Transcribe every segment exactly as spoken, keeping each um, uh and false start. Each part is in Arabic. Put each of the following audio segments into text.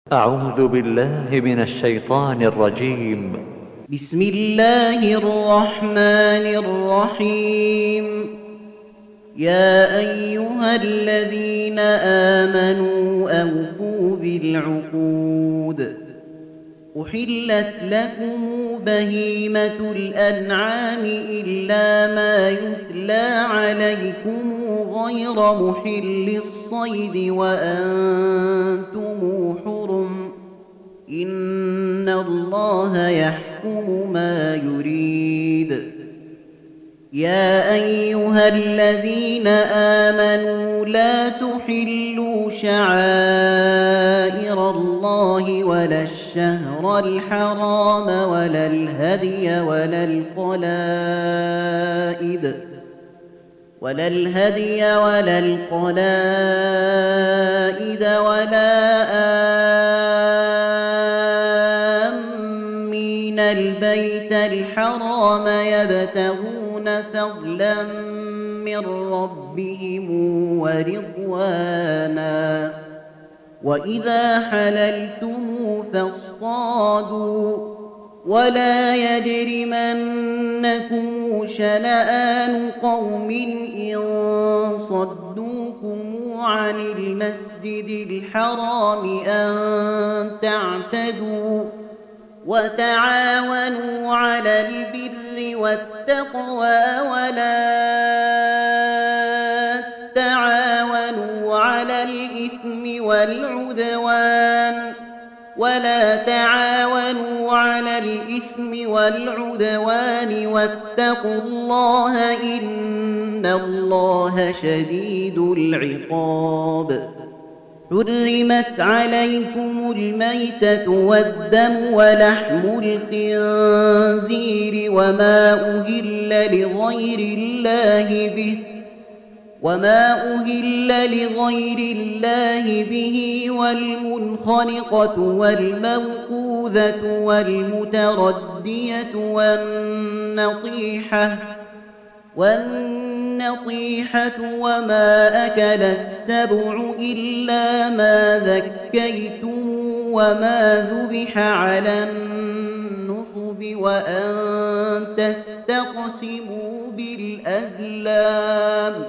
أعوذ بالله من الشيطان الرجيم. بسم الله الرحمن الرحيم. يا أيها الذين آمنوا أوفوا بالعقود. أحلت لكم بهيمة الأنعام إلا ما يتلى عليكم غير محل الصيد وأنتم حرم. إن الله يحكم ما يريد. يا أيها الذين آمنوا لا تحلوا شعائر الله ولا الشهر الحرام ولا الهدي ولا القلائد ولا الهدي ولا القلائد ولا آمين البيت الحرام يبتغون فضلا من ربهم ورضوانا. وإذا حللتم فاصطادوا ولا يجرمنكم شنآن قوم إن صدوكم عن المسجد الحرام أن تعتدوا وتعاونوا على البر والتقوى ولا تعاونوا على الإثم والعدوان ولا تعاونوا على الإثم والعدوان واتقوا الله إن الله شديد العقاب. حرمت عليكم الميتة والدم ولحم الخنزير وما أهل لغير الله به وما أهل لغير الله به والمنخنقة والموقوذة والمتردية والنطيحة والنطيحة وما أكل السبع إلا ما ذكيتم وما ذبح على النصب وأن تستقسموا بالأزلام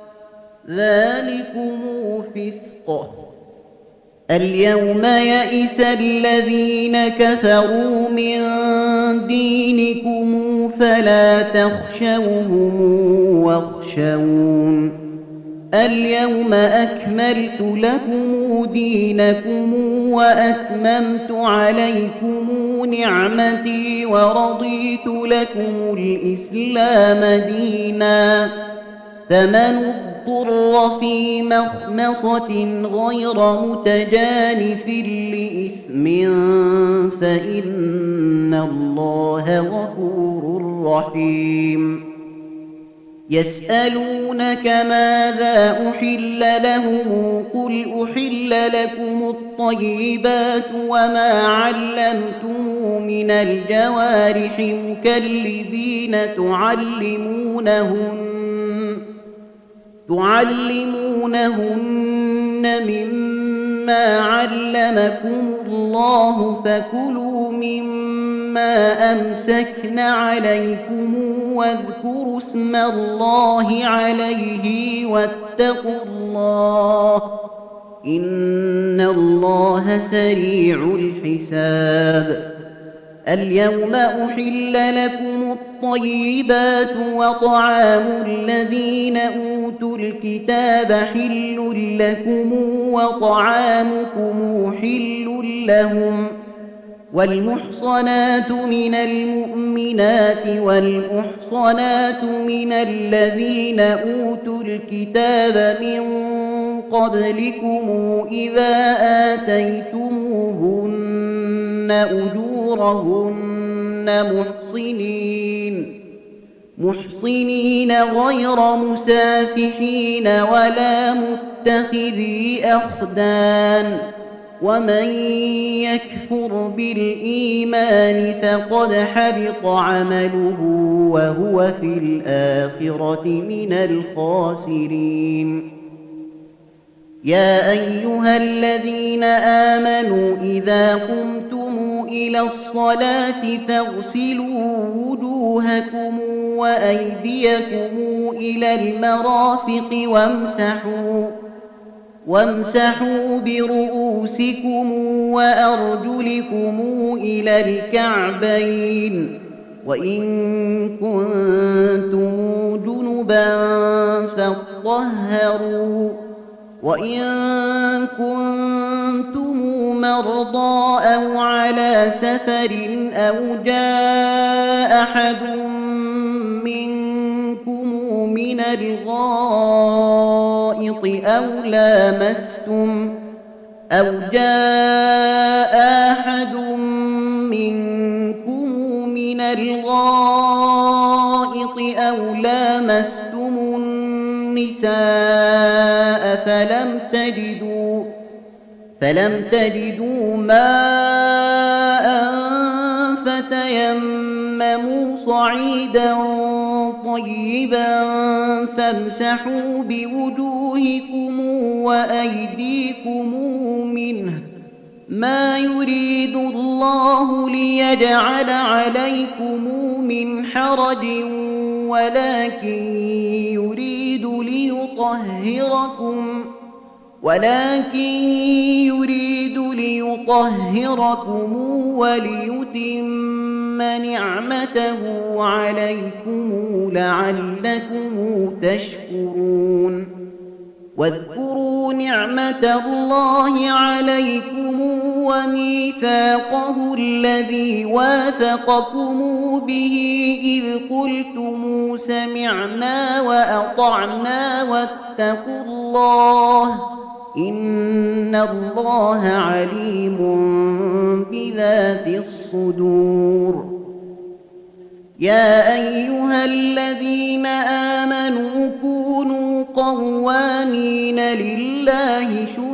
ذلكم فسق. اليوم يئس الذين كفروا من دينكم فلا تخشوهم واخشون. اليوم أكملت لكم دينكم وأتممت عليكم نعمتي ورضيت لكم الإسلام دينا. فمن اضطر في مخمصة غير متجانف لإثم فإن الله غفور رحيم. يسألونك ماذا أحل لهم قل أحل لكم الطيبات وما علمتم من الجوارح مكلبين تعلمونهن تعلمونهن مما علمكم الله فكلوا مما أمسكن عليكم واذكروا اسم الله عليه واتقوا الله إن الله سريع الحساب. اليوم أحل لكم الطيبات وطعام الذين أوتوا الكتاب حل لكم وطعامكم حل لهم. والمحصنات من المؤمنات والمحصنات من الذين أوتوا الكتاب من قبلكم إذا آتيتموهن أجورهن محصنين محصنين غير مسافحين ولا متخذي أخدان. ومن يكفر بالإيمان فقد حبط عمله وهو في الآخرة من الخاسرين. يا أيها الذين آمنوا إذا قمتم إلى الصلاة فاغسلوا وجوهكم وأيديكم إلى المرافق وامسحوا وامسحوا برؤوسكم وأرجلكم إلى الكعبين وإن كنتم جنبا فاطهروا وإن كنتم مرضى أو على سفر أو جاء أحد منكم من الغائط أو لامستم أو جاء أحد منكم من الغائط أو لامستم النساء فلم تجدوا فلم تجدوا ماء فتيمموا صعيدا طيبا فامسحوا بوجوهكم وأيديكم منه ما يريد الله ليجعل عليكم من حرج ولكن يريد ليطهركم ولكن يريد ليطهركم وليتم نعمته عليكم لعلكم تشكرون واذكروا نعمة الله عليكم وميثاقه الذي واثقكم به إذ قلتم سمعنا وأطعنا واتقوا الله إن الله عليم بذات الصدور يا أيها الذين آمنوا كونوا قوامين لله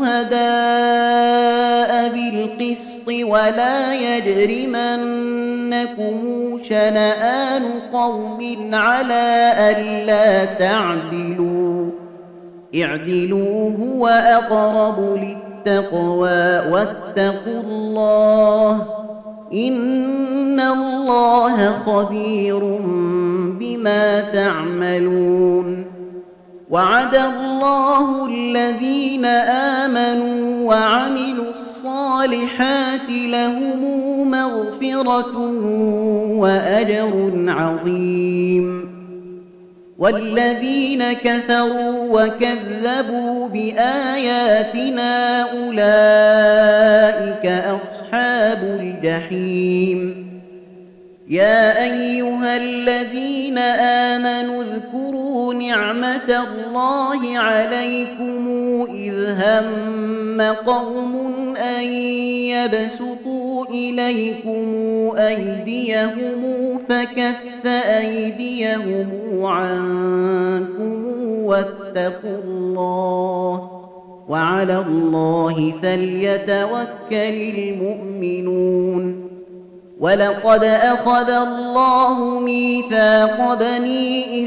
شهداء بالقسط ولا يجرمنكم شنآن قوم على ألا تعدلوا اعدلوا هو أقرب للتقوى واتقوا الله إن الله خبير بما تعملون وعد الله الذين آمنوا وعملوا الصالحات لهم مغفرة وأجر عظيم والذين كفروا وكذبوا بآياتنا أولئك أصحاب الجحيم يا أيها الذين آمنوا اذكروا نعمة الله عليكم إذ هم قوم أن يبسطوا إليكم أيديهم فكف أيديهم عنكم واتقوا الله وعلى الله فليتوكل المؤمنون ولقد أخذ الله ميثاق بني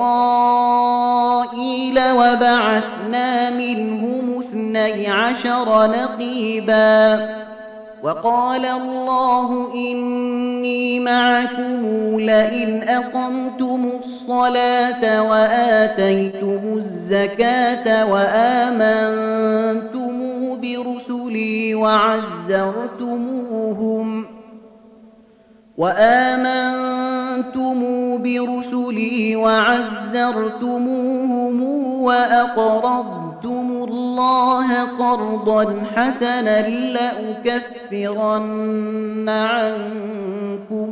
إسرائيل وبعثنا منهم اثني عشر نقيبا وقال الله إني معكم لئن أقمتم الصلاة وآتيتم الزكاة وآمنتم برسلي وعزرتموهم وآمنتم برسلي وعزرتموهم وأقرضتم الله قرضا حسنا لأكفرن عنكم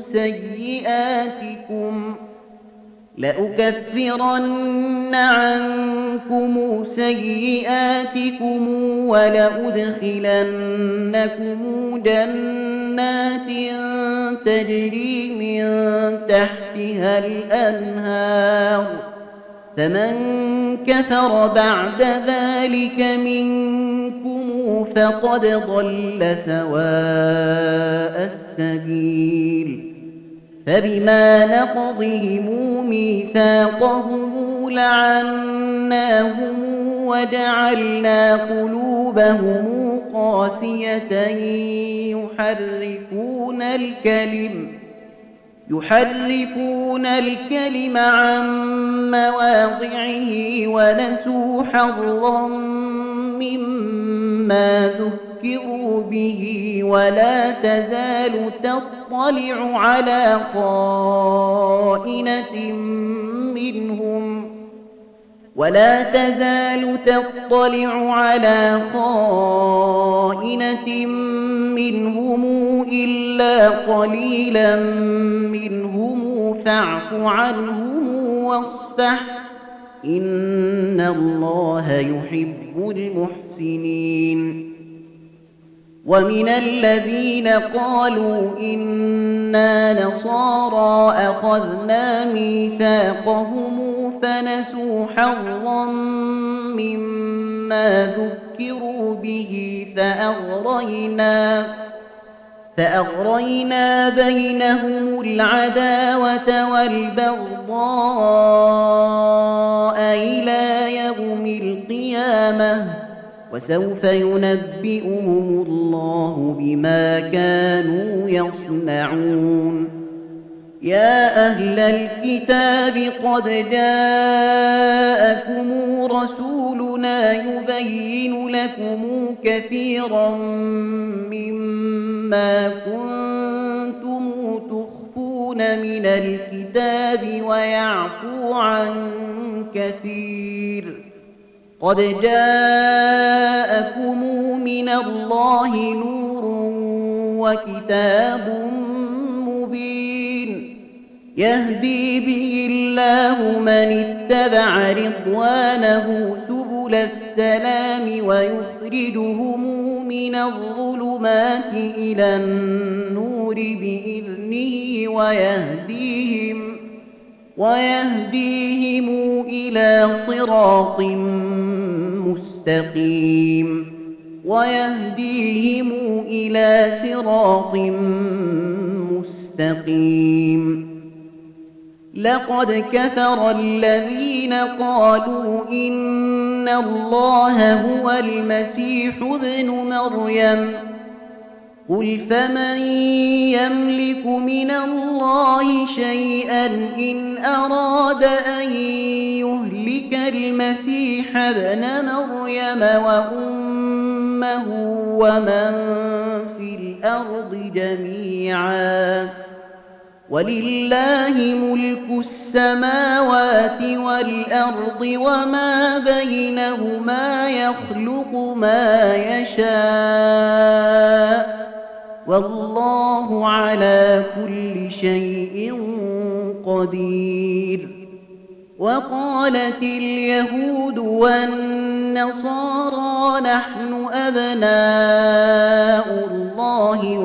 سيئاتكم لأكفرن عنكم سيئاتكم ولأدخلنكم جنات تجري من تحتها الأنهار فمن كفر بعد ذلك منكم فقد ضل سواء السبيل فبما نقضهم ميثاقهم لعناهم وجعلنا قلوبهم قاسية يحرفون الكلم يحرفون الكلم عن مواضعه ونسوا حظا مما ذكروا به ولا تزال تطلع على خائنة منهم ولا تزال تطلع على خائنة منهم إلا قليلا منهم فاعف عنهم واصفح إن الله يحب المحسنين. ومن الذين قالوا إنا نصارى أخذنا ميثاقهم فنسوا حظا مما ذكروا به فأغرينا فأغرينا بينهم العداوة والبغضاء إلى يوم القيامة وسوف ينبئهم الله بما كانوا يصنعون. يا أهل الكتاب قد جاءكم رسولنا يبين لكم كثيرا مما كنتم تخفون من الكتاب ويعفو عن كثير. قد جاءكم من الله نور وكتاب مبين يهدي به الله من اتبع رضوانه سبل السلام ويخرجهم من الظلمات إلى النور بإذنه ويهديهم ويهديهم إلى صراط مستقيم ويهديهم إلى صراط مستقيم. لقد كفر الذين قالوا إن الله هو المسيح ابن مريم قل فمن يملك من الله شيئا إن أراد أن يهلك المسيح ابن مريم وأمه ومن في الأرض جميعا ولله ملك السماوات والأرض وما بينهما يخلق ما يشاء والله على كل شيء قدير. وقالت اليهود والنصارى نحن أبناء الله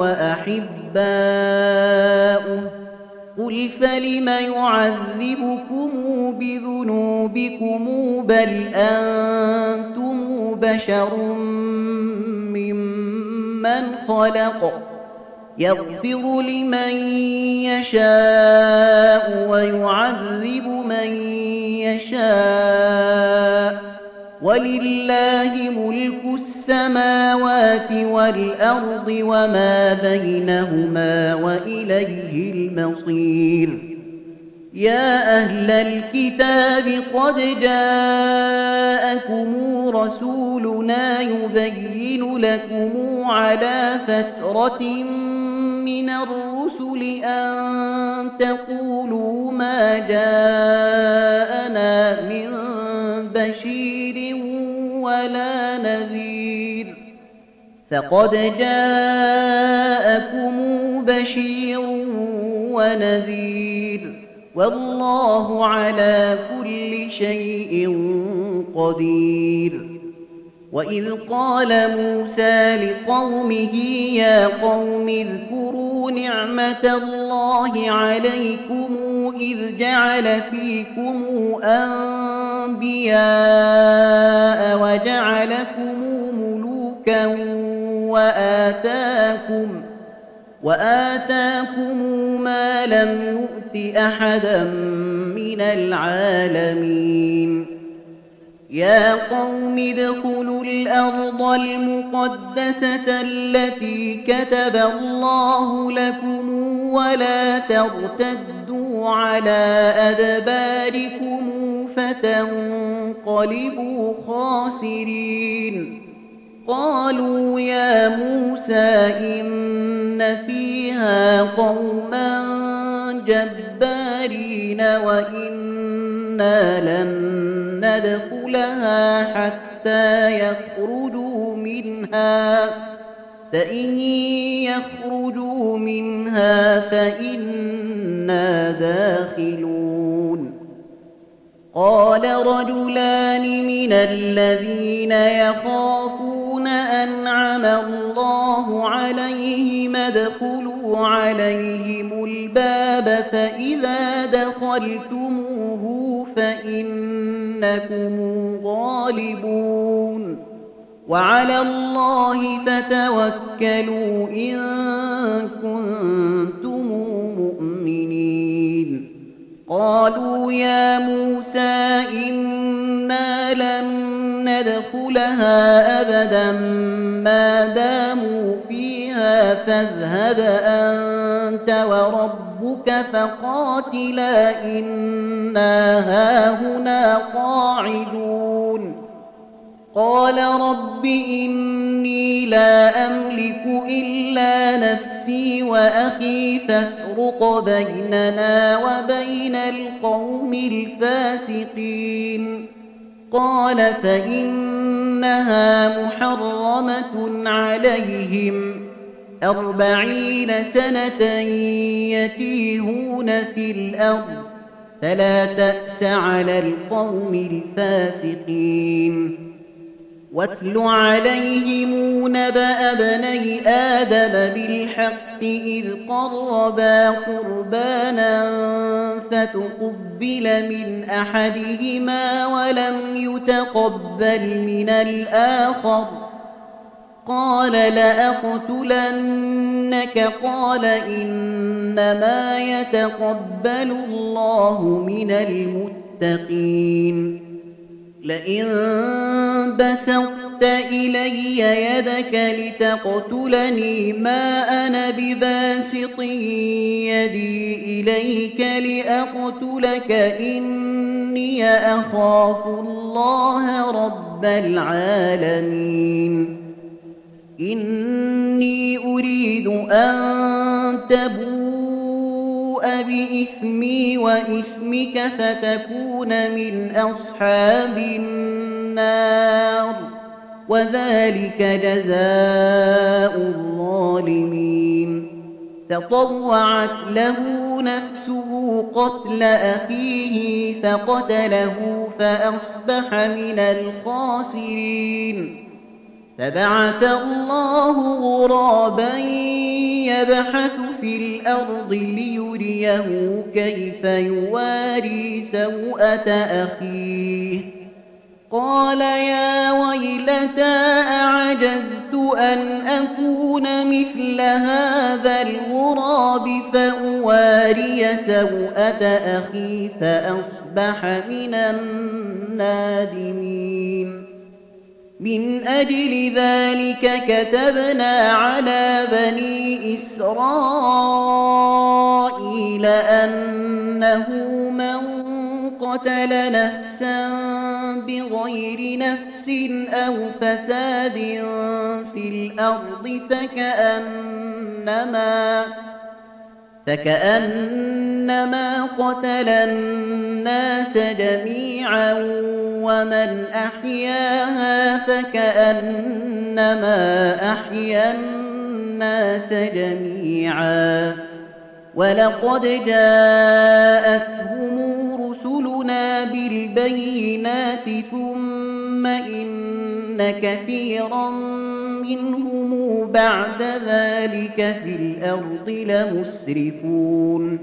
وأحباؤه قل فلم يعذبكم بذنوبكم بل أنتم بشر ممن خلق يغفر لمن يشاء ويعذب من يشاء ولله ملك السماوات والأرض وما بينهما وإليه المصير. يا أهل الكتاب قد جاءكم رسولنا يبين لكم على فترة من الرسل أن تقولوا ما جاءنا من بشير ولا نذير فقد جاءكم بشير ونذير والله على كل شيء قدير. وإذ قال موسى لقومه يا قوم اذكروا نعمة الله عليكم إذ جعل فيكم أنبياء وجعلكم ملوكا وآتاكم وآتاكم ما لم يؤت يؤت أحدا من العالمين. يا قوم ادخلوا الأرض المقدسة التي كتب الله لكم ولا ترتدوا على أدباركم فتنقلبوا خاسرين قالوا يا موسى إن فيها قوما جبارين وإنا لن ندخلها حتى يخرجوا منها فإن يخرجوا منها فإنا داخلون قال رجلان من الذين يخافون أنعم الله عليهم ادخلوا عليهم الباب فإذا دخلتموه فإنكم غالبون وعلى الله فتوكلوا إن كنتم مؤمنين قالوا يا موسى إنا لن ندخلها أبدا ما داموا فيها فاذهب أنت وربك فقاتلا إنا هاهنا قاعدون قال رب إني لا أملك إلا نفسي وأخي فافرق بيننا وبين القوم الفاسقين قال فإنها محرمة عليهم أربعين سنة يتيهون في الأرض فلا تأس على القوم الفاسقين واتل عليهم نبأ بني آدم بالحق إذ قربا قربانا فتقبل من أحدهما ولم يتقبل من الآخر قال لأقتلنك قال إنما يتقبل الله من المتقين لئن بسطت إلي يدك لتقتلني ما أنا بباسط يدي إليك لأقتلك إني أخاف الله رب العالمين إني أريد أن تبوء بإثمي وإثمك فتكون من أصحاب النار وذلك جزاء الظالمين فطوعت له نفسه قتل أخيه فقتله فأصبح من الخاسرين فبعث الله غرابا يبحث في الأرض ليريه كيف يواري سوءة أخيه قال يا ويلتى أعجزت أن أكون مثل هذا الغراب فأواري سوءة أخي فأصبح من النادمين من أجل ذلك كتبنا على بني إسرائيل أنه من قتل نفسا بغير نفس أو فساد في الأرض فكأنما فكأنما قتل الناس جميعا ومن أحياها فكأنما أحيا الناس جميعا ولقد جاءتهم رسلنا بالبينات ثم إن كثيرا منهم بعد ذلك في الأرض لمسرفون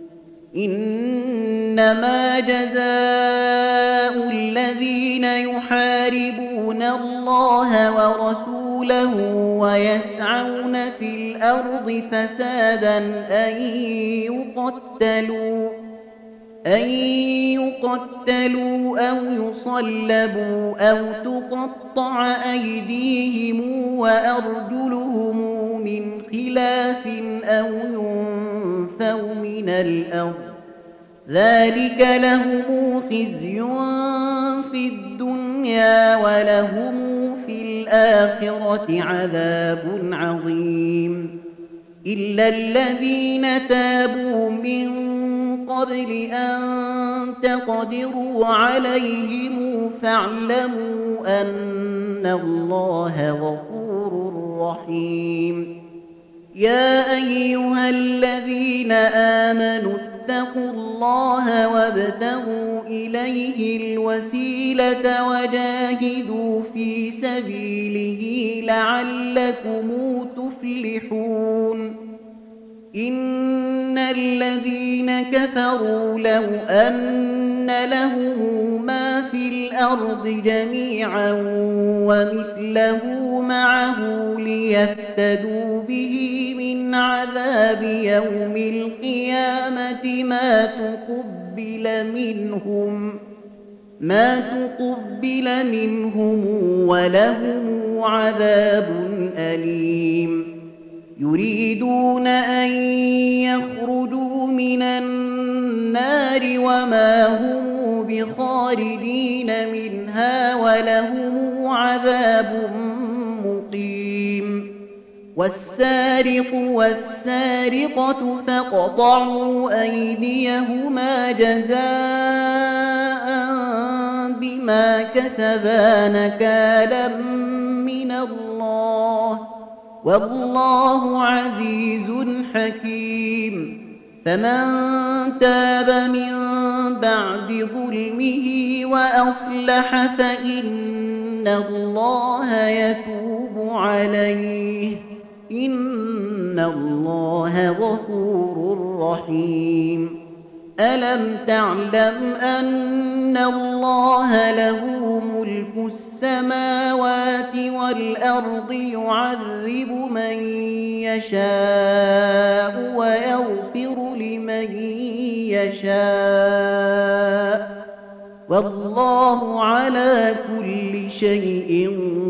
إنما جزاء الذين يحاربون الله ورسوله ويسعون في الأرض فسادا أن يقتلوا أن يقتلوا أو يصلبوا أو تقطع أيديهم وأرجلهم من خلاف أو ينفوا من الأرض ذلك لهم خزي في الدنيا ولهم في الآخرة عذاب عظيم إلا الذين تابوا من قبل أن تقدروا عليهم فاعلموا أن الله غفور رحيم يا أيها الذين آمنوا اتقوا الله وابتغوا إليه الوسيلة وجاهدوا في سبيله لعلكم تفلحون إن الذين كفروا لو أن لهم ما في الأرض جميعا ومثله معه ليفتدوا به من عذاب يوم القيامة ما تقبل منهم ما تقبل منهم ولهم عذاب أليم يريدون أن يخرجوا من النار وما هم بخارجين منها ولهم عذاب مقيم والسارق والسارقة فاقطعوا أيديهما جزاء بما كسبا نكالا من الله والله عزيز حكيم فمن تاب من بعد ظلمه وأصلح فإن الله يتوب عليه إن الله غفور رحيم ألم تعلم أن الله له ملك السماوات والأرض يعذب من يشاء ويغفر لمن يشاء والله على كل شيء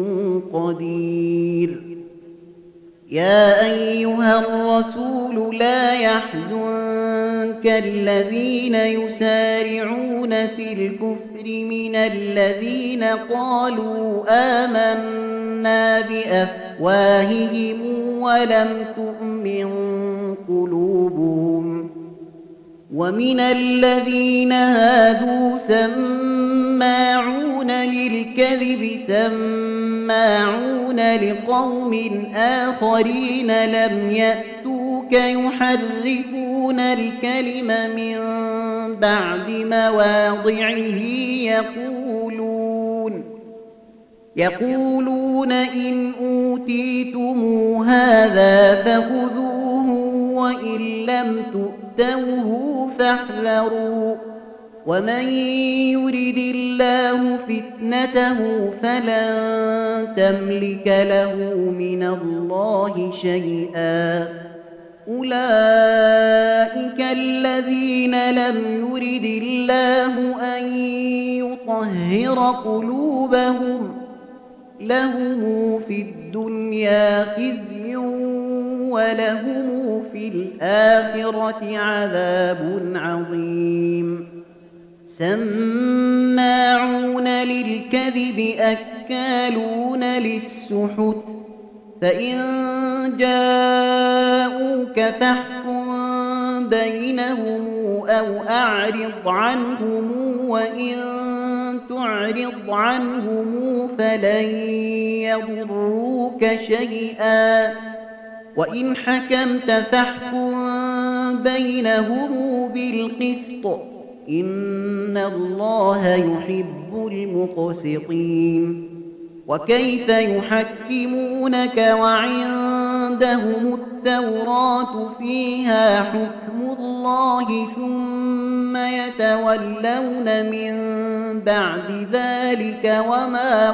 قدير يا أيها الرسول لا يحزنك الذين يسارعون في الكفر من الذين قالوا آمنا بأفواههم ولم تؤمن قلوبهم ومن الذين هادوا سماعون للكذب سماعون لقوم آخرين لم يأتوك يحرفون الكلم من بعد مواضعه يقولون يقولون إن أوتيتم هذا فخذوه وإن لم تؤتوه فاحذروا ومن يرد الله فتنته فلن تملك له من الله شيئا أولئك الذين لم يرد الله أن يطهر قلوبهم لهم في الدنيا خزي ولهم في الآخرة عذاب عظيم سماعون للكذب أكالون للسحت فإن جاءوك فاحكم بينهم أو أعرض عنهم وإن تعرض عنهم فلن يضروك شيئا وإن حكمت فاحكم بينهم بالقسط إن الله يحب المقسطين وكيف يحكمونك وعندهم التوراة فيها حكم الله ثم يتولون من بعد ذلك وما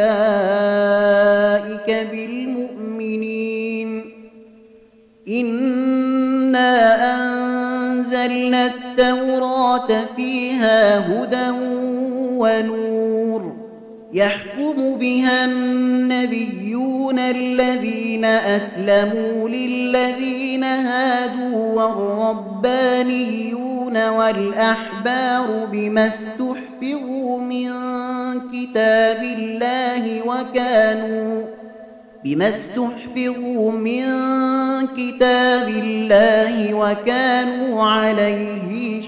أولئك بالمؤمنين إنا أنزلنا أنزلنا التوراة فيها هدى ونور يحكم بها النبيون الذين أسلموا للذين هادوا والربانيون والأحبار بما استحفظوا من كتاب الله وكانوا بما استحفظوا من كتاب الله وكانوا عليه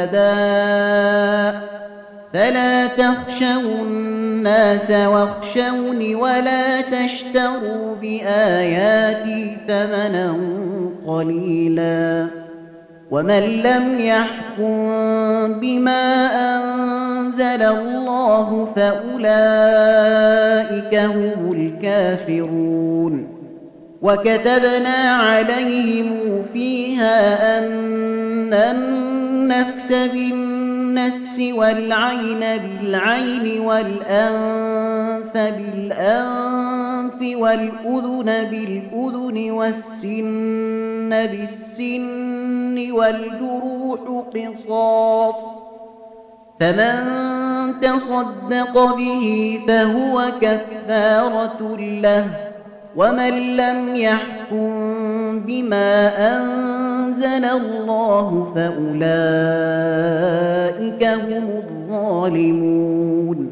شهداء فلا تخشوا الناس واخشوني ولا تشتروا بآياتي ثمنا قليلا ومن لم يحكم بما أنزل الله فأولئك هم الكافرون وكتبنا عليهم فيها أن النفس بالنفس والعين بالعين والأنف بالأنف والأذن بالأذن والسن بالسن والجروح قصاص فمن تصدق به فهو كفارة له ومن لم يحكم بما أنزل الله فأولئك هم الظالمون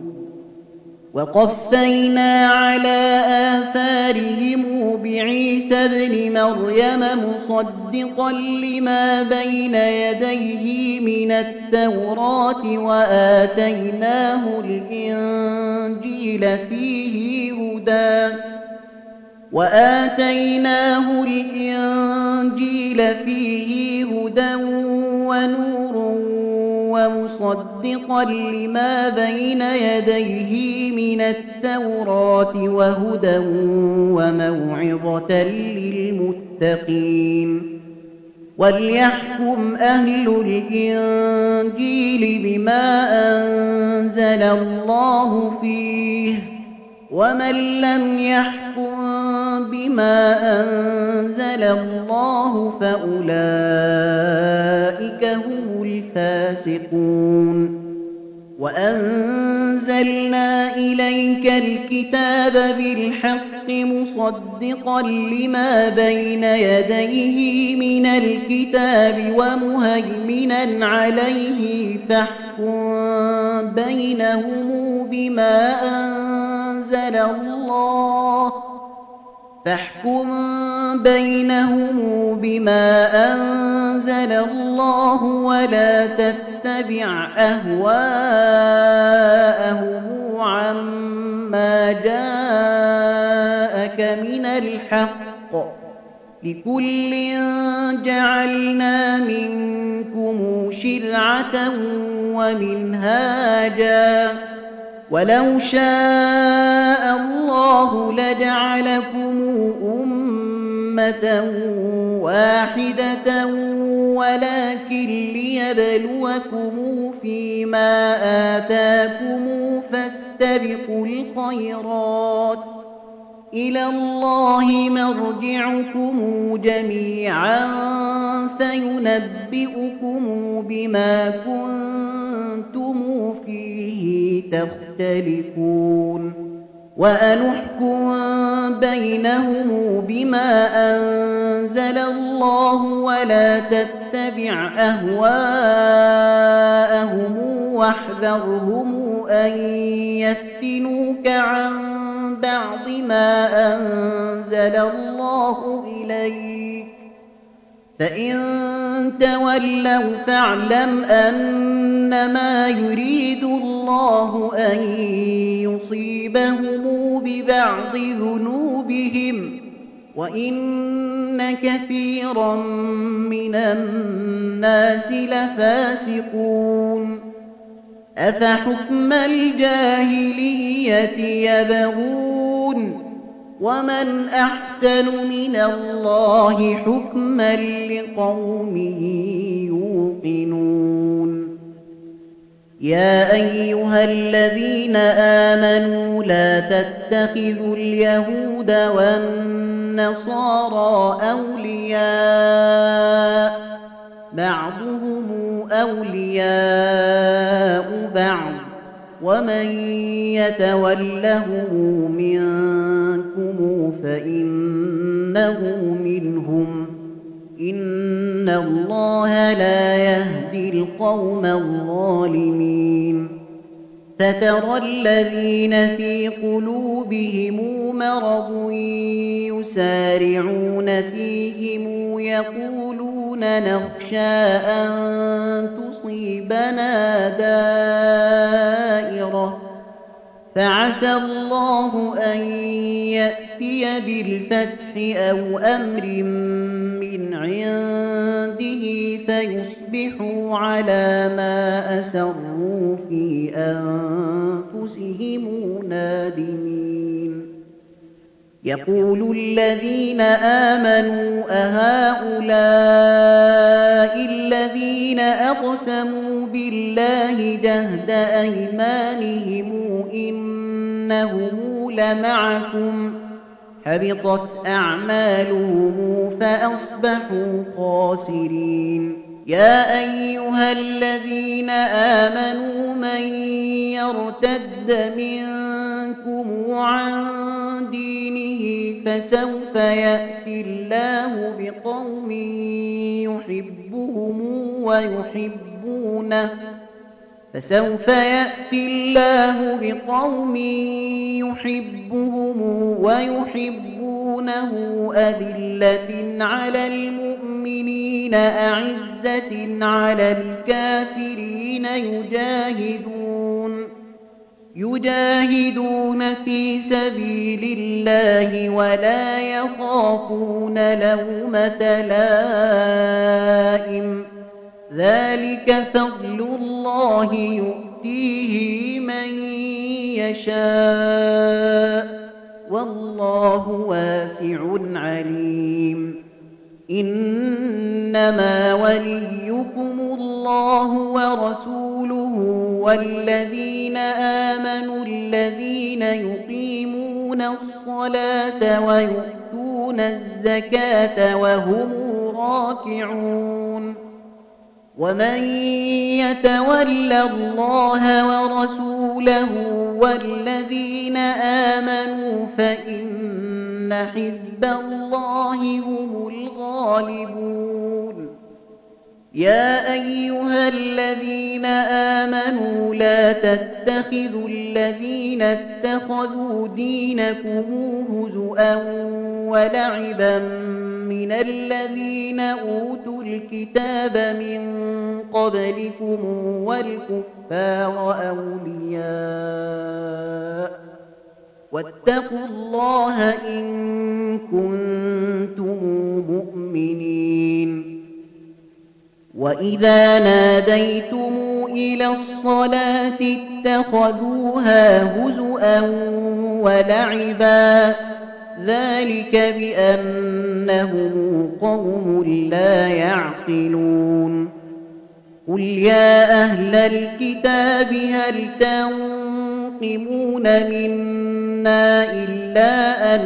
وقفينا على آثارهم بعيسى ابن مريم مصدقا لما بين يديه من التوراة وآتيناه الإنجيل فيه هدى وآتيناه الإنجيل فيه هدى ونور ومصدقا لما بين يديه من التوراة وهدى وموعظة للمتقين وليحكم أهل الإنجيل بما أنزل الله فيه ومن لم يحكم بما أنزل الله فأولئك هم الفاسقون وأنزلنا إليك الكتاب بالحق مصدقا لما بين يديه من الكتاب ومهيمنا عليه فاحكم بينهم بما أنزل الله فاحكم بينهم بما أنزل الله ولا تتبع أهواءهم عما جاءك من الحق لكل جعلنا منكم شرعة ومنهاجا ولو شاء الله لجعلكم أمة واحدة ولكن ليبلوكم فيما آتاكم فاستبقوا الخيرات إلى الله مرجعكم جميعا فينبئكم بما كنتم فيه تختلفون وأنحكم بينهم بما أنزل الله ولا تتبع أهواءهم واحذرهم أن يفتنوك عن بعض ما أنزل الله إليك فإن تولوا فاعلم أنما يريد الله أن يصيبهم ببعض ذنوبهم وإن كثيرا من الناس لفاسقون أفحكم الجاهلية يبغون ومن أحسن من الله حكما لقوم يوقنون يا أيها الذين آمنوا لا تتخذوا اليهود والنصارى أولياء بعضهم أولياء بعض ومن يتولهم منكم فإنه منهم إن الله لا يهدي القوم الظالمين فترى الذين في قلوبهم مرض يسارعون فيهم يقولون نخشى أن تصيبنا دائرة فعسى الله أن يأتي بالفتح أو أمر من عنده فيصبحوا على ما أسروا في أنفسهم نادمين يقول الذين آمنوا أهؤلاء الذين أقسموا بالله جهد أيمانهم إنهم لمعكم حبطت أعمالهم فأصبحوا خاسرين يا أيها الذين آمنوا من يرتد منكم عن دينه فسوف يأتي الله بقوم يحبهم ويحبونه فسوف يأتي الله بقوم يحبهم ويحبونه أذلة على المؤمنين أعزة على الكافرين يجاهدون يجاهدون في سبيل الله ولا يخافون لومة لائم ذلك فضل الله يؤتيه من يشاء والله واسع عليم إنما وليكم الله ورسوله والذين آمنوا الذين يقيمون الصلاة ويؤتون الزكاة وهم راكعون ومن يتول الله ورسوله والذين آمنوا فإن حزب الله هم الغالبون يا أيها الذين آمنوا لا تتخذوا الذين اتخذوا دينكم هزؤا ولعبا من الذين أوتوا الكتاب من قبلكم والكفار أولياء واتقوا الله إن كنتم مؤمنين وإذا ناديتم إلى الصلاة اتخذوها هزؤا ولعبا ذلك بأنهم قوم لا يعقلون قل يا أهل الكتاب هل تنقمون منا إلا أن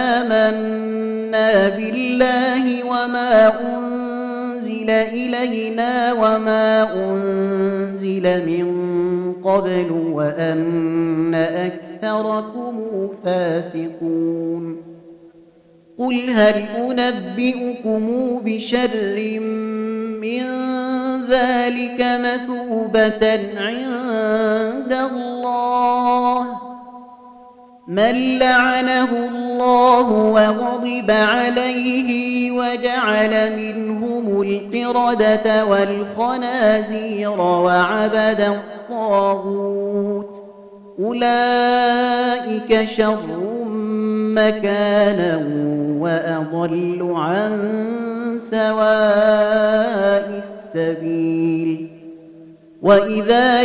آمنا بالله وما أنزل إلينا وما أنزل من قبل وأن أكثركم فاسقون قل هل أنبئكم بشر من ذلك مثوبة عند الله من لعنه الله وغضب عليه وجعل منهم القردة والخنازير وعبد الطاغوت أولئك شر مكانا وأضل عن سواء السبيل وإذا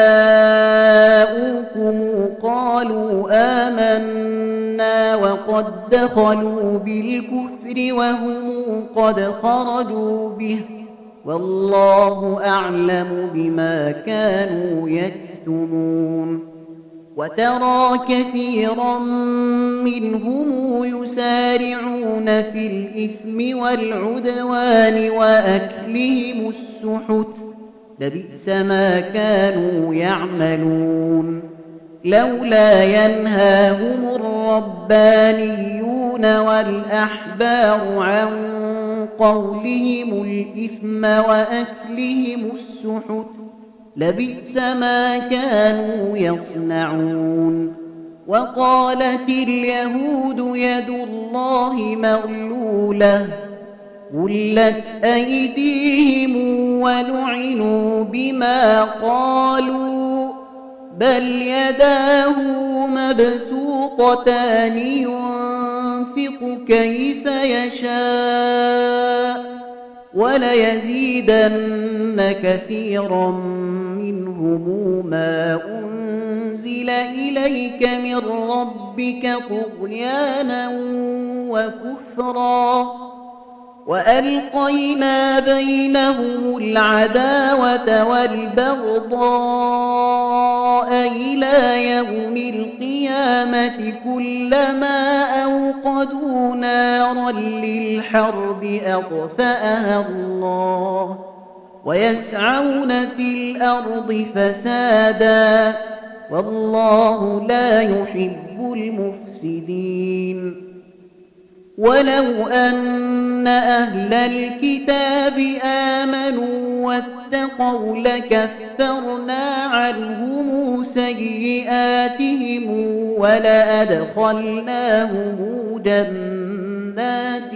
جاءوكم قالوا آمنا وقد دخلوا بالكفر وهم قد خرجوا به والله أعلم بما كانوا يكتمون وترى كثيرا منهم يسارعون في الإثم والعدوان وأكلهم السحت لبئس ما كانوا يعملون لولا ينهاهم الربانيون والأحبار عن قولهم الإثم وأكلهم السحت لبئس ما كانوا يصنعون وقالت اليهود يد الله مغلولة غلت أيديهم ولعنوا بما قالوا بل يداه مبسوطتان ينفق كيف يشاء وليزيدن كثيرا منهم ما أنزل إليك من ربك طغيانا وكفرا وألقينا بينهم العداوة والبغضاء إلى يوم القيامة كلما أوقدوا نارا للحرب أطفأها الله ويسعون في الأرض فسادا والله لا يحب المفسدين ولو أن أهل الكتاب آمنوا واتقوا لكفرنا عنهم سيئاتهم ولأدخلناهم جنات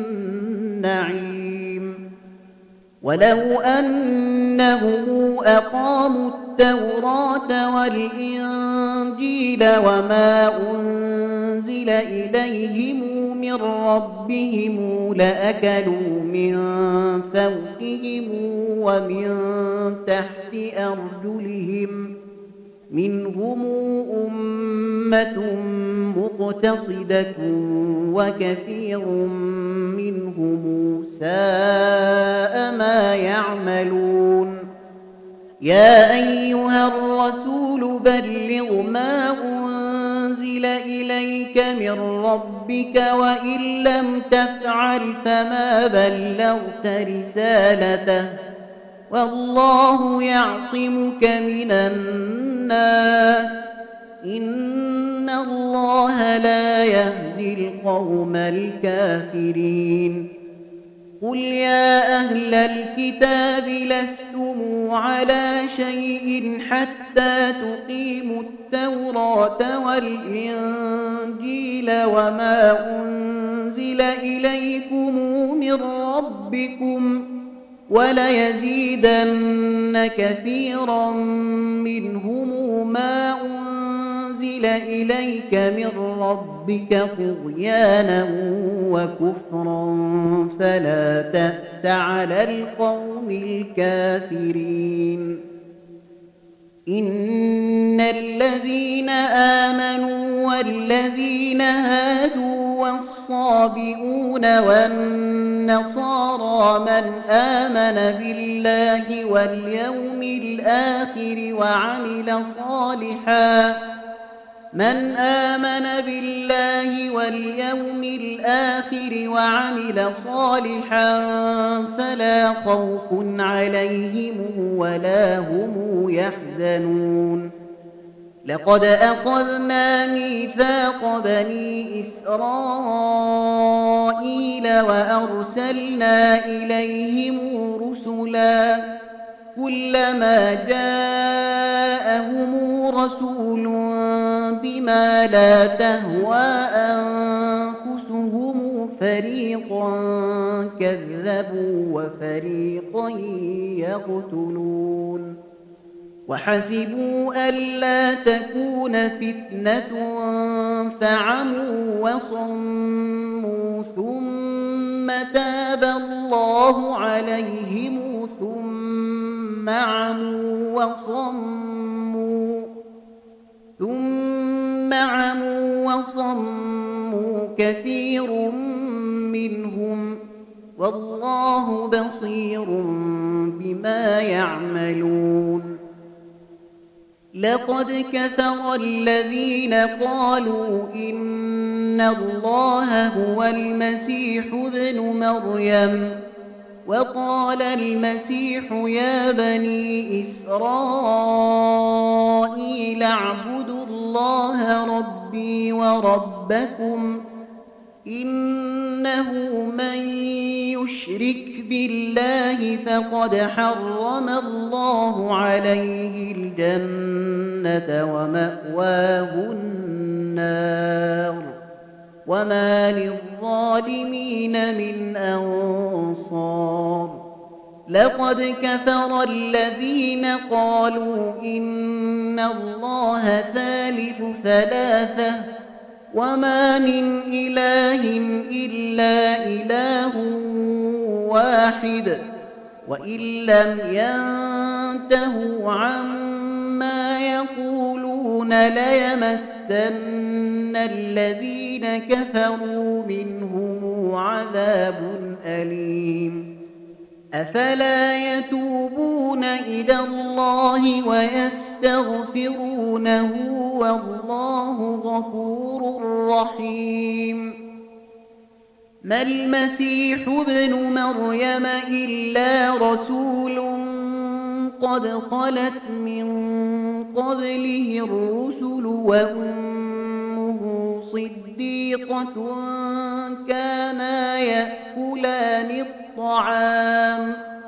النعيم ولو أنهم أقاموا التوراة والإنجيل وما أنزل إليهم من ربهم لأكلوا من فوقهم ومن تحت أرجلهم منهم أمة مقتصدة وكثير منهم ساء ما يعملون يا أيها الرسول بلغ ما أنزل إليك من ربك وإن لم تفعل فما بلغت رسالته والله يعصمك من الناس إن الله لا يهدي القوم الكافرين قل يا أهل الكتاب لستم على شيء حتى تقيموا التوراة والإنجيل وما أنزل إليكم من ربكم وليزيدن كثيرا منهم ما أنزل إليك من ربك طغيانا وكفرا فلا تأس على القوم الكافرين إن الذين آمنوا والذين هادوا والصابئون والنصارى من آمن بالله واليوم الآخر وعمل صالحا من آمن بالله واليوم الآخر وعمل صالحا فلا خوف عليهم ولا هم يحزنون لقد أخذنا ميثاق بني إسرائيل وأرسلنا إليهم رسلا كلما جاءهم رسول بما لا تهوى أنفسهم فريقا كذبوا وفريقا يقتلون وحسبوا ألا تكون فتنة فعموا وصموا ثم تاب الله عليهم ثم عموا وصموا ثم عموا وصموا كثير منهم والله بصير بما يعملون لقد كفر الذين قالوا إن الله هو المسيح ابن مريم وقال المسيح يا بني إسرائيل اعبدوا الله ربي وربكم إنه من يشرك بالله فقد حرم الله عليه الجنة ومأواه النار وما للظالمين من أنصار لقد كفر الذين قالوا إن الله ثالث ثلاثة وما من إله إلا إله واحد وإن لم ينتهوا عما يقولون ليمسن الذين كفروا منهم عذاب أليم أفلا يتوبون إلى الله ويستغفرونه والله غفور رحيم ما المسيح ابن مريم إلا رسول قد خلت من قبله الرسل وأمه صديقة كانا يأكلان الطعام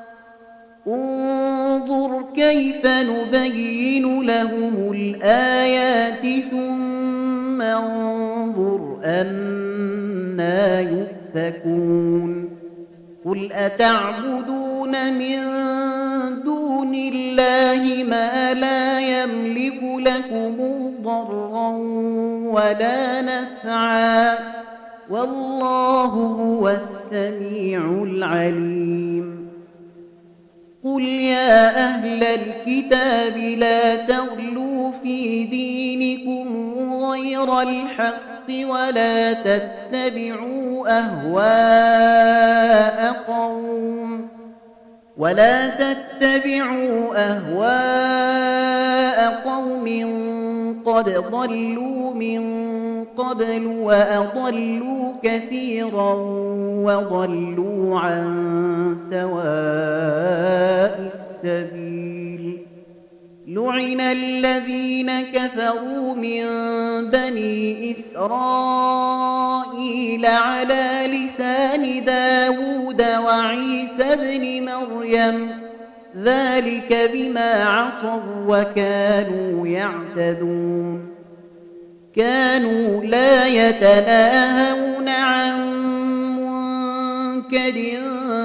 انظر كيف نبين لهم الآيات ثم انظر أنا يؤفكون قل أتعبدون من دون الله ما لا يملك لكم ضرا ولا نفعا والله هو السميع العليم قل يا أهل الكتاب لا تغلوا في دينكم غير الحق ولا تتبعوا أهواء قوم ولا تتبعوا أهواء قوم قد ضلوا من قبل وأضلوا كثيرا وضلوا عن سواء السبيل لعن الذين كفروا من بني إسرائيل على لسان داود وعيسى بن مريم ذلك بما عصوا وكانوا يعتدون كانوا لا يتناهون عن منكر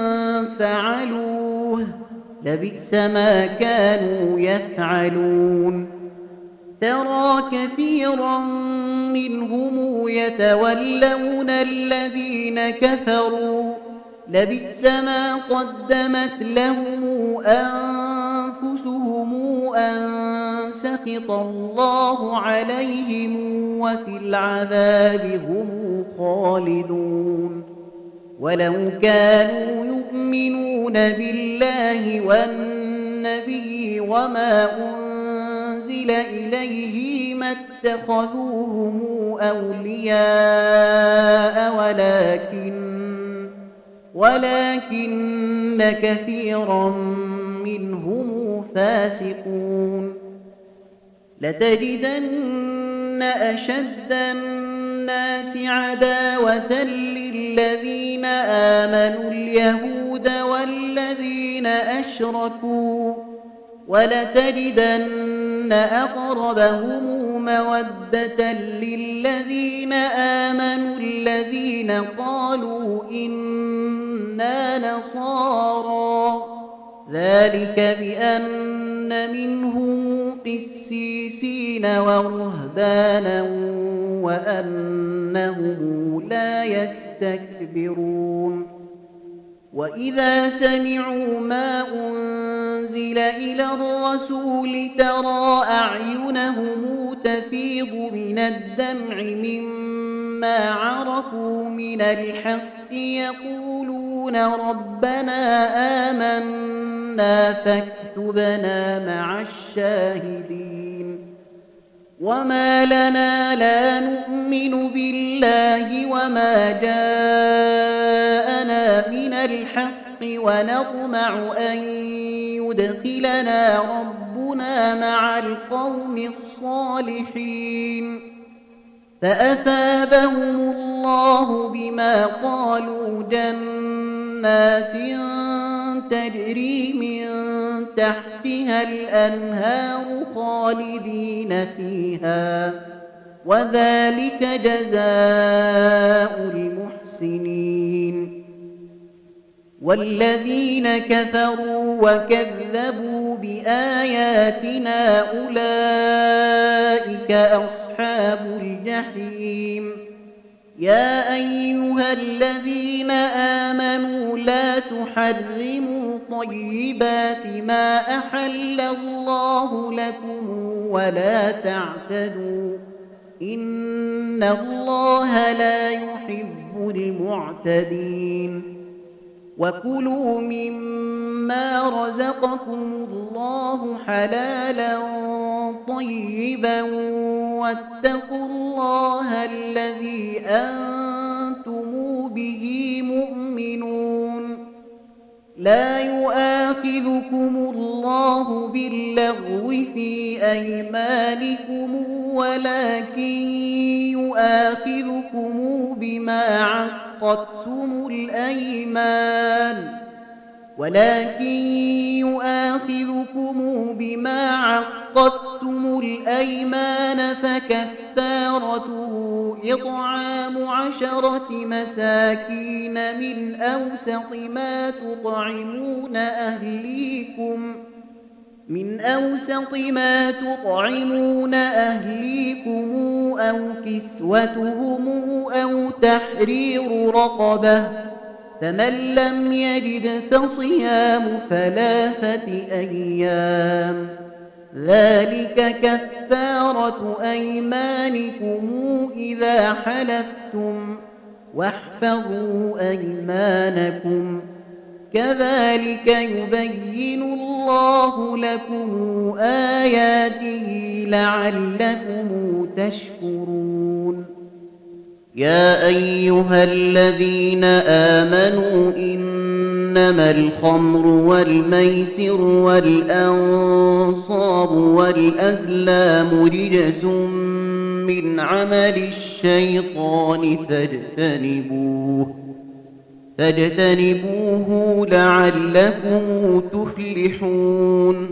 فعلوه لبئس ما كانوا يفعلون ترى كثيرا منهم يتولون الذين كفروا لبئس ما قدمت لهم أنفسهم أن سخط الله عليهم وفي العذاب هم خالدون ولو كانوا يؤمنون بالله والنبي وما أنزل إليه ما اتخذوهم أولياء ولكن ولكن كثيرا منهم فاسقون لتجدن أشد الناس عداوة للذين آمنوا اليهود والذين أشركوا ولتجدن أقربهم مودة للذين آمنوا الذين قالوا إنا نصارى ذلك بأن منهم قسيسين ورهبانا وأنهم لا يستكبرون وإذا سمعوا ما أنزل إلى الرسول ترى أعينهم تفيض من الدمع مما عرفوا من الحق يقولون ربنا آمنا فاكتبنا مع الشاهدين وما لنا لا نؤمن بالله وما جاءنا من الحق ونطمع أن يدخلنا ربنا مع القوم الصالحين فأثابهم الله بما قالوا جنات تجري من تحتها الأنهار خالدين فيها وذلك جزاء المحسنين والذين كفروا وكذبوا بآياتنا أولئك أصحاب الجحيم يا أيها الذين آمنوا لا تحرموا طيبات ما أحل الله لكم ولا تعتدوا إن الله لا يحب المعتدين وكلوا مما رزقكم الله حلالا طيبا واتقوا الله الذي أنتم به مؤمنون لا يؤاخذكم الله باللغو في أيمانكم ولكن يؤاخذكم بما عقدتم الأيمان ولكن يؤاخذكم بما عقدتم الأيمان فكفارته إطعام عشرة مساكين من أوسط ما تطعمون أهليكم من أوسط ما تطعمون أهليكم أو كسوتهم أو تحرير رقبة فمن لم يجد فصيام ثلاثة أيام ذلك كفارة أيمانكم إذا حلفتم واحفظوا أيمانكم كذلك يبين الله لكم آياته لعلكم تشكرون يا أيها الذين آمنوا إنما الخمر والميسر والأنصاب والأزلام رجس من عمل الشيطان فاجتنبوه فاجتنبوه لعلكم تفلحون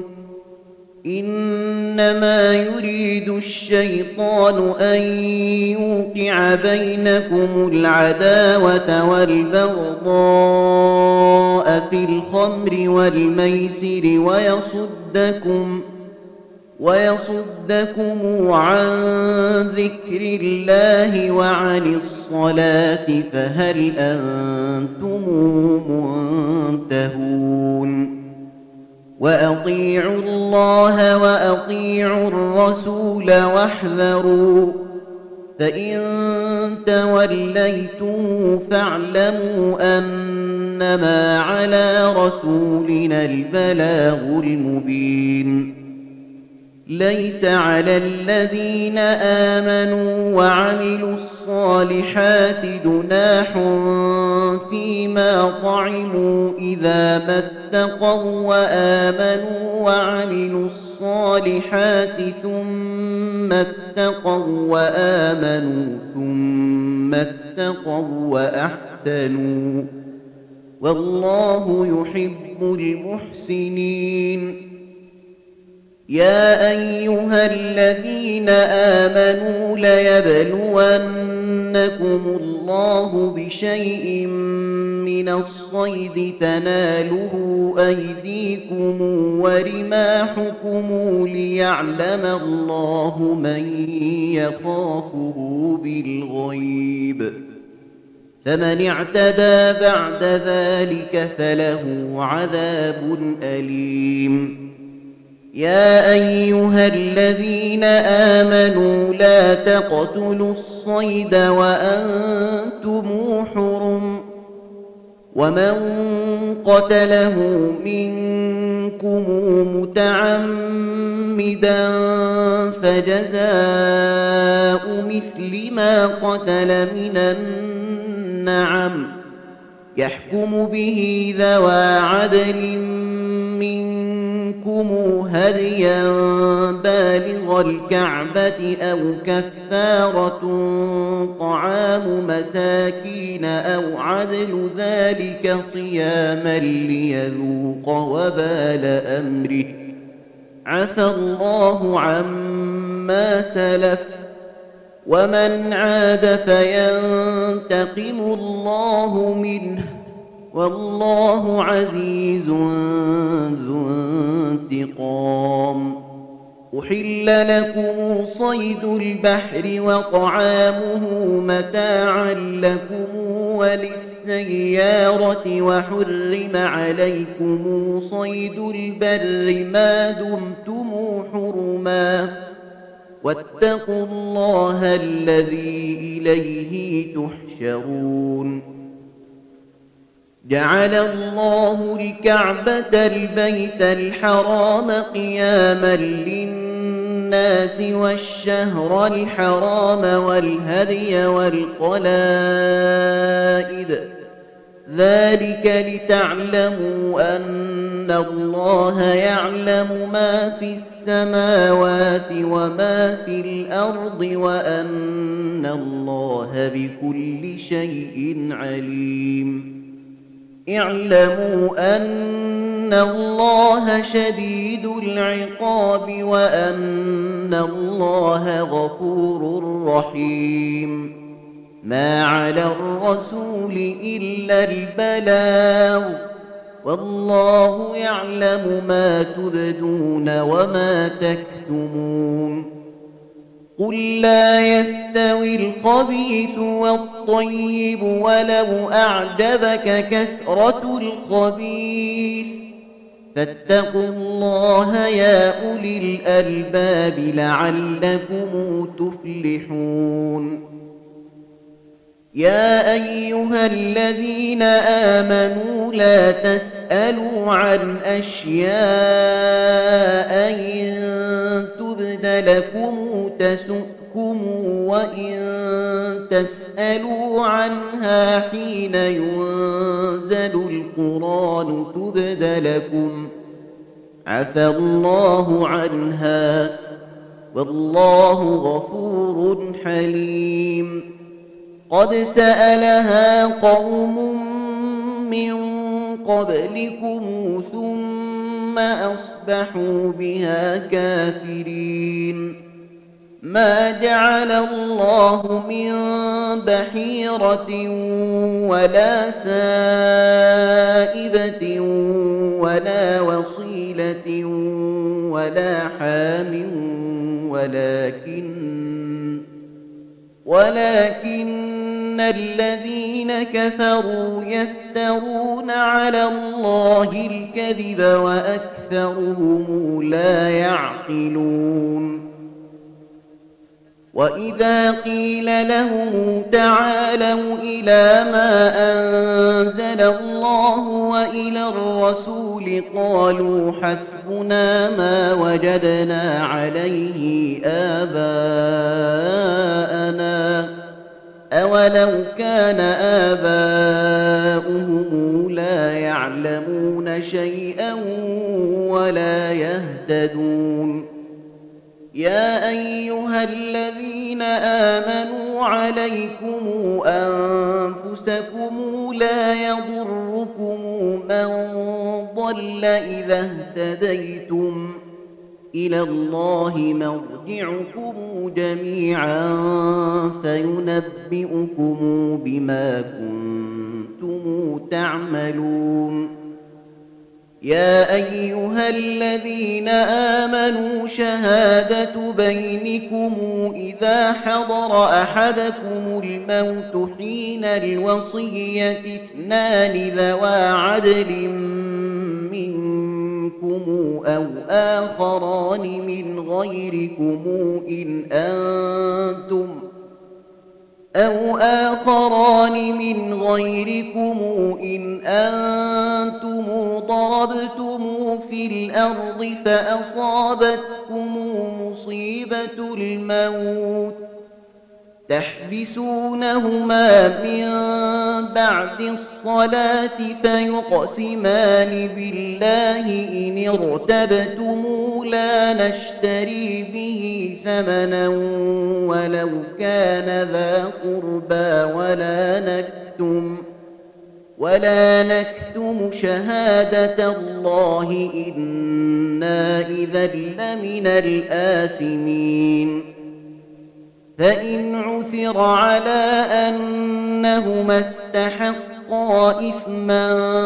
إنما يريد الشيطان أن يوقع بينكم العداوة والبغضاء في الخمر والميسر ويصدكم ويصدكم عن ذكر الله وعن الصلاة فهل أنتم منتهون وأطيعوا الله وأطيعوا الرسول واحذروا فإن توليتم فاعلموا أنما على رسولنا البلاغ المبين ليس على الذين آمنوا وعملوا الصالحات جناح فيما طعموا إذا ما اتقوا وآمنوا وعملوا الصالحات ثم اتقوا وآمنوا ثم اتقوا وأحسنوا والله يحب المحسنين يا أيها الذين آمنوا ليبلونكم الله بشيء من الصيد تناله أيديكم ورماحكم ليعلم الله من يخافه بالغيب فمن اعتدى بعد ذلك فله عذاب أليم يا أيها الذين آمنوا لا تقتلوا الصيد وأنتم حرم ومن قتله منكم متعمدا فجزاء مثل ما قتل من النعم يحكم به ذوى عدل منكم هديا بالغ الكعبة أو كفارة طعام مساكين أو عدل ذلك صياما ليذوق وبال أمره عفى الله عما سلف ومن عاد فينتقم الله منه والله عزيز ذو انتقام أحل لكم صيد البحر وطعامه متاعا لكم وللسيارة وحرم عليكم صيد البر ما دمتم حرما واتقوا الله الذي إليه تحشرون جعل الله الكعبة البيت الحرام قياما للناس والشهر الحرام والهدي والقلائد ذلك لتعلموا أن الله يعلم ما في السماوات وما في الأرض وأن الله بكل شيء عليم اعلموا أن الله شديد العقاب وأن الله غفور رحيم ما على الرسول إلا البلاغ والله يعلم ما تبدون وما تكتمون قل لا يستوي الخبيث والطيب ولو أعجبك كثرة الخبيث فاتقوا الله يا أولي الألباب لعلكم تفلحون يا أيها الذين آمنوا لا تسألوا عن أشياء إن تبد لكم تسؤكم وإن تسألوا عنها حين ينزل القرآن تبد لكم عفى الله عنها والله غفور حليم قد سألها قوم من قبلكم ثم أصبحوا بها كافرين ما جعل الله من بحيرة ولا سائبة ولا وصيلة ولا حام ولكن ولكن الذين كفروا يفترون على الله الكذب وأكثرهم لا يعقلون وإذا قيل لهم تعالوا إلى ما أنزل الله وإلى الرسول قالوا حسبنا ما وجدنا عليه آباءنا أولو كان آباؤهم لا يعلمون شيئا ولا يهتدون يا أيها الذين آمنوا عليكم أنفسكم لا يضركم من ضل إذا اهتديتم إلى الله مرجعكم جميعا فينبئكم بما كنتم تعملون يا أيها الذين آمنوا شهادة بينكم إذا حضر أحدكم الموت حين الوصية اثنان ذوى عدل منكم أو آخران من غيركم إن أنتم أو آخران من غيركم إن أنتم ضربتم في الأرض فأصابتكم مصيبة الموت تحبسونهما من بعد الصلاة فيقسمان بالله إن ارتبتم لا نشتري به ثمنا ولو كان ذا قربى ولا نكتم ولا نكتم شهادة الله إنا إذا لمن الآثمين فإن عثر على أنهما استحقا إثما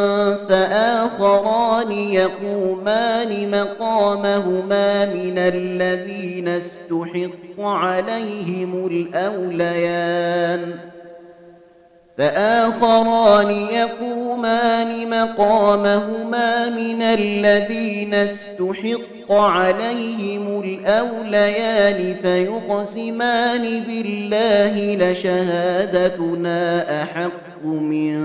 فآخران يقومان مقامهما من الذين استحق عليهم الأوليان فآخران يقومان مقامهما من الذين استحق عليهم الأوليان فيقسمان بالله لشهادتنا أحق من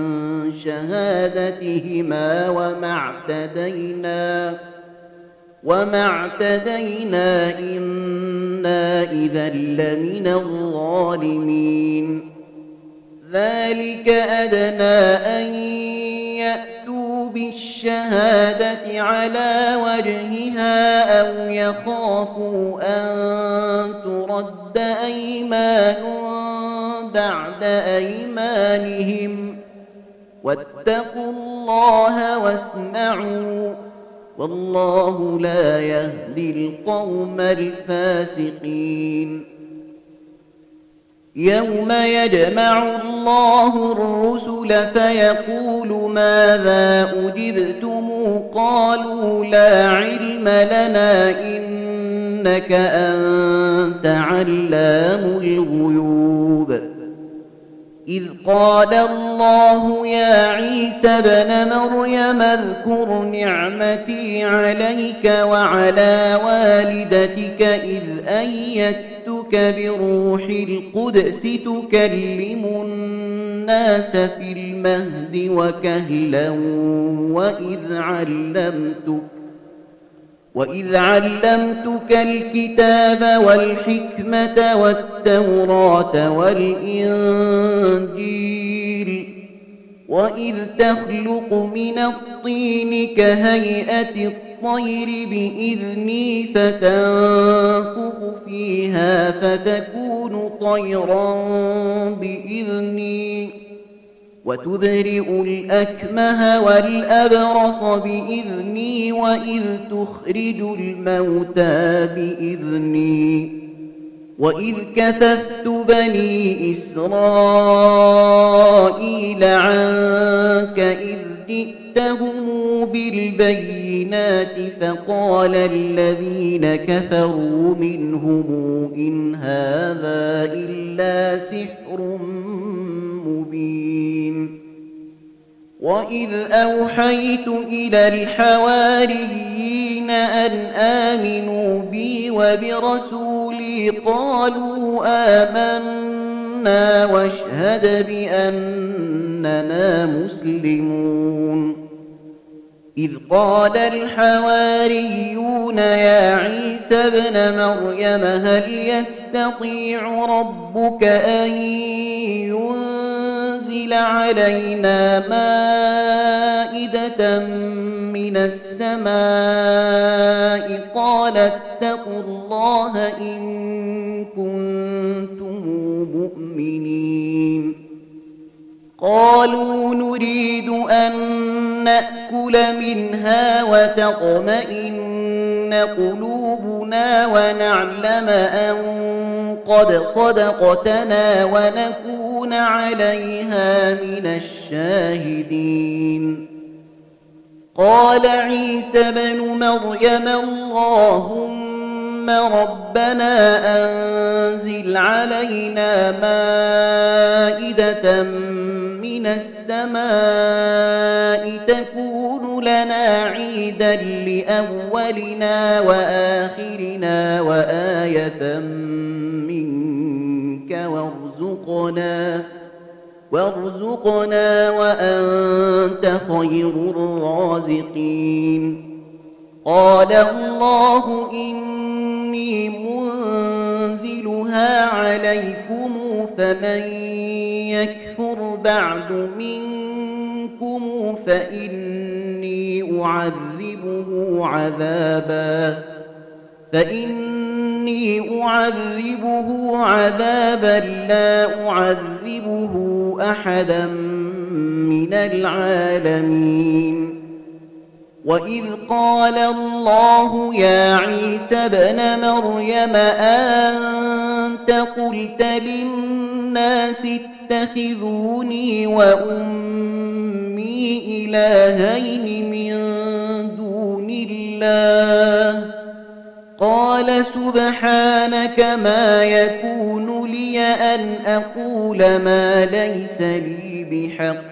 شهادتهما وما اعتدينا وما اعتدينا إنا إذا لمن الظالمين ذلك أدنى أن يأتوا بالشهادة على وجهها أو يخافوا أن ترد أيمان بعد أيمانهم واتقوا الله واسمعوا والله لا يهدي القوم الفاسقين يوم يجمع الله الرسل فيقول ماذا أجبتم قالوا لا علم لنا إنك أنت علام الغيوب إذ قال الله يا عيسى ابن مريم اذكر نعمتي عليك وعلى والدتك إذ أيدتك بروح القدس تكلم الناس في المهد وكهلا وإذ علمتك وإذ علمتك الكتاب والحكمة والتوراة والإنجيل وإذ تخلق من الطين كهيئة الطير بإذني فتنفخ فيها فتكون طيرا بإذني وتبرئ الأكمه والأبرص بإذني وإذ تخرج الموتى بإذني وإذ كففت بني إسرائيل عنك إذ جئتهم بالبينات فقال الذين كفروا منهم إن هذا إلا سحر مبين وإذ أوحيت إلى الحواريين أن آمنوا بي وبرسولي قالوا آمنا واشهد بأننا مسلمون إذ قال الحواريون يا عيسى ابن مريم هل يستطيع ربك أن ينزل علينا مائدة من السماء قال اتقوا الله إن كنتم مؤمنين قالوا نريد أن نأكل منها وتطمئن قلوبنا ونعلم أن قد صدقتنا ونكون عليها من الشاهدين قال عيسى بن مريم اللهم ربنا أنزل علينا مائدة من السماء تكون لنا عيدا لأولنا وآخرنا وآية منك وارزقنا وارزقنا وارزقنا وأنت خير الرازقين. قال الله إني منزلها عليكم فمن يكفر بعد منكم فإني أعذبه عذابا فإني أعذبه عذابا لا أعذبه أحدا من العالمين. وإذ قال الله يا عيسى ابن مريم أنت قلت للناس اتخذوني وأمي إلهين من دون الله قال سبحانك ما يكون لي أن أقول ما ليس لي بحق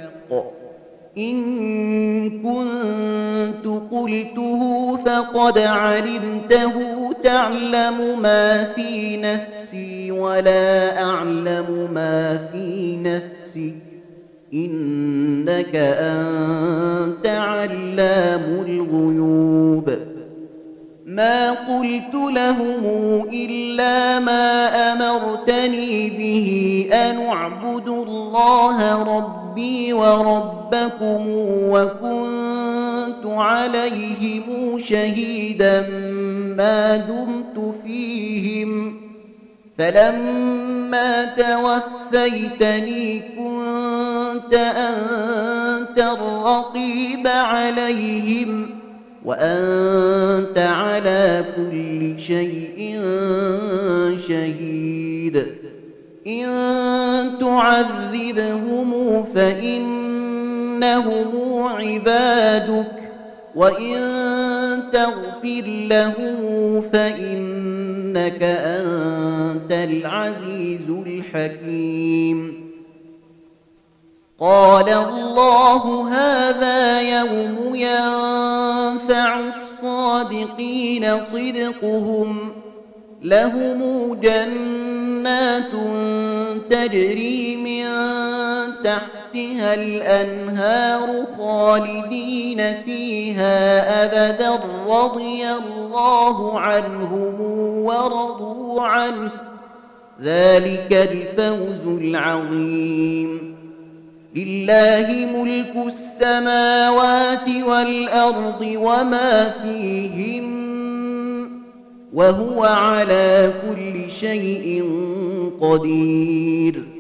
إن كنت قلته فقد علمته تعلم ما في نفسي ولا أعلم ما في نفسك إنك أنت علام الغيوب. ما قلت لهم إلا ما أمرتني به أن اعبدوا الله ربي وربكم وكنت عليهم شهيدا ما دمت فيهم فلما توفيتني كنت أنت الرقيب عليهم وأنت على كل شيء شهيد. إن تعذبهم فإنهم عبادك وإن تغفر لهم فإنك أنت العزيز الحكيم. قال الله هذا يوم ينفع الصادقين صدقهم لهم جنات تجري من تحتها الأنهار خالدين فيها أبدا رضي الله عنهم ورضوا عنه ذلك الفوز العظيم. لله ملك السماوات والأرض وما فيهن وهو على كل شيء قدير.